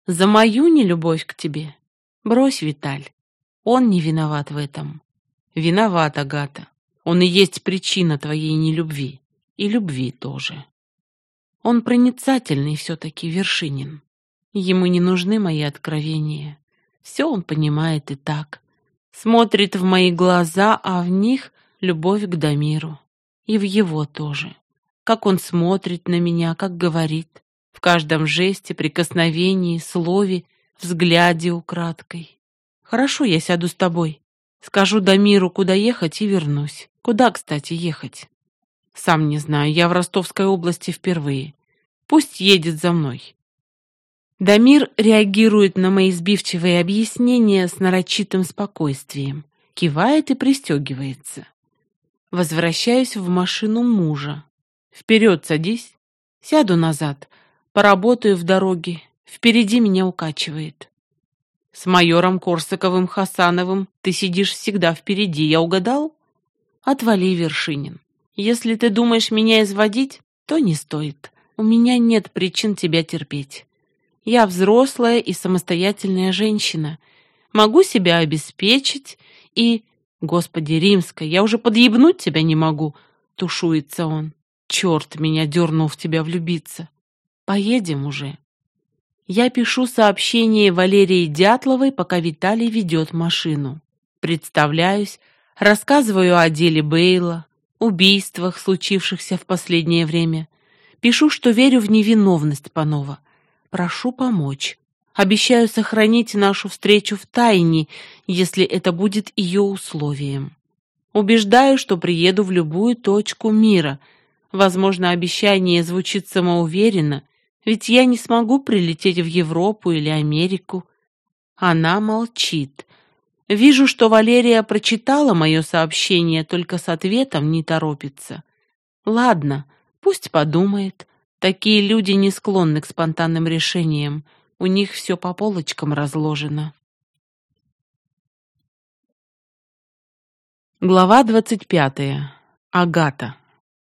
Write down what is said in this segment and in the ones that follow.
За мою нелюбовь к тебе? Брось, Виталь. Он не виноват в этом. Виноват, Агата. Он и есть причина твоей нелюбви. И любви тоже. Он проницательный все-таки, Вершинин. Ему не нужны мои откровения. Все он понимает и так. Смотрит в мои глаза, а в них любовь к Дамиру. И в его тоже. Как он смотрит на меня, как говорит. В каждом жесте, прикосновении, слове, взгляде украдкой. Хорошо, я сяду с тобой. Скажу Дамиру, куда ехать, и вернусь. Куда, кстати, ехать? Сам не знаю, я в Ростовской области впервые. Пусть едет за мной. Дамир реагирует на мои сбивчивые объяснения с нарочитым спокойствием, кивает и пристегивается. Возвращаюсь в машину мужа. Вперед садись. Сяду назад. Поработаю в дороге. Впереди меня укачивает. С майором Корсаковым Хасановым ты сидишь всегда впереди, я угадал? Отвали, Вершинин. Если ты думаешь меня изводить, то не стоит. У меня нет причин тебя терпеть. Я взрослая и самостоятельная женщина. Могу себя обеспечить и... Господи, Римская, я уже подъебнуть тебя не могу, тушуется он. Черт меня дернул в тебя влюбиться. Поедем уже. Я пишу сообщение Валерии Дятловой, пока Виталий ведет машину. Представляюсь, рассказываю о деле Бейла, убийствах, случившихся в последнее время. Пишу, что верю в невиновность Панова. Прошу помочь. Обещаю сохранить нашу встречу в тайне, если это будет ее условием. Убеждаю, что приеду в любую точку мира. Возможно, обещание звучит самоуверенно, ведь я не смогу прилететь в Европу или Америку. Она молчит. Вижу, что Валерия прочитала мое сообщение, только с ответом не торопится. Ладно, пусть подумает. Такие люди не склонны к спонтанным решениям. У них все по полочкам разложено. Глава 25. Агата.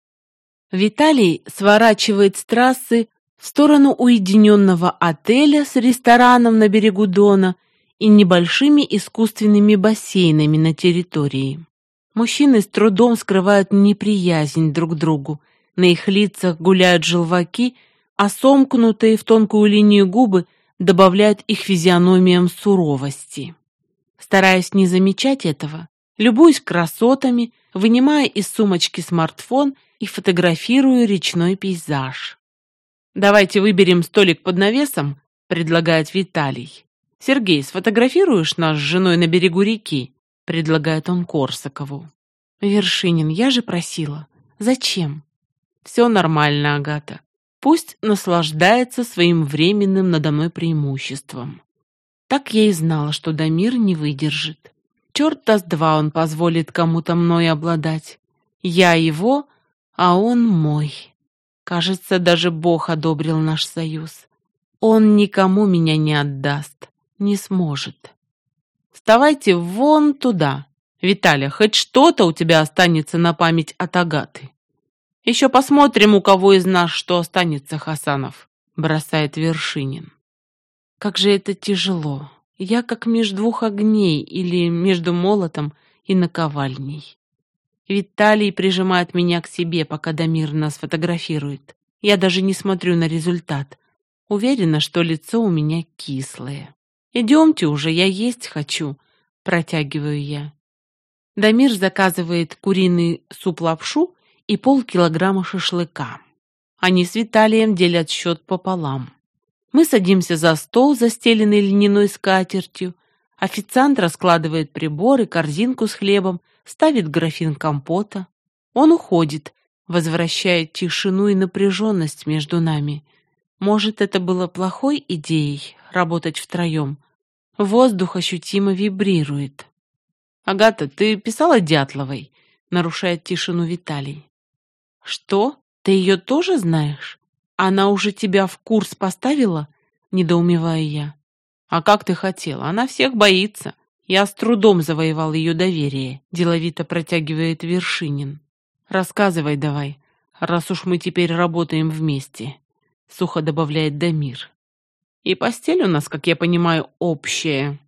Виталий сворачивает с трассы в сторону уединенного отеля с рестораном на берегу Дона и небольшими искусственными бассейнами на территории. Мужчины с трудом скрывают неприязнь друг к другу. На их лицах гуляют желваки, а сомкнутые в тонкую линию губы добавляют их физиономиям суровости. Стараясь не замечать этого, любуюсь красотами, вынимая из сумочки смартфон и фотографирую речной пейзаж. «Давайте выберем столик под навесом», — предлагает Виталий. «Сергей, сфотографируешь нас с женой на берегу реки?» — предлагает он Корсакову. «Вершинин, я же просила. Зачем?» «Все нормально, Агата. Пусть наслаждается своим временным надо мной преимуществом». Так я и знала, что Дамир не выдержит. Черт даст два, он позволит кому-то мной обладать. Я его, а он мой. Кажется, даже Бог одобрил наш союз. Он никому меня не отдаст, не сможет. Вставайте вон туда. Виталя, хоть что-то у тебя останется на память от Агаты. Еще посмотрим, у кого из нас что останется, Хасанов, бросает Вершинин. Как же это тяжело. Я как между двух огней или между молотом и наковальней. Виталий прижимает меня к себе, пока Дамир нас фотографирует. Я даже не смотрю на результат. Уверена, что лицо у меня кислое. «Идемте уже, я есть хочу», — протягиваю я. Дамир заказывает куриный суп-лапшу и полкилограмма шашлыка. Они с Виталием делят счет пополам. Мы садимся за стол, застеленный льняной скатертью. Официант раскладывает приборы, корзинку с хлебом, ставит графин компота. Он уходит, возвращая тишину и напряженность между нами. Может, это было плохой идеей — работать втроем? Воздух ощутимо вибрирует. «Агата, ты писала Дятловой?» — нарушает тишину Виталий. «Что? Ты ее тоже знаешь? Она уже тебя в курс поставила?» — недоумеваю я. «А как ты хотела? Она всех боится. Я с трудом завоевал ее доверие», — деловито протягивает Вершинин. «Рассказывай давай, раз уж мы теперь работаем вместе», — сухо добавляет Дамир. И постель у нас, как я понимаю, общая.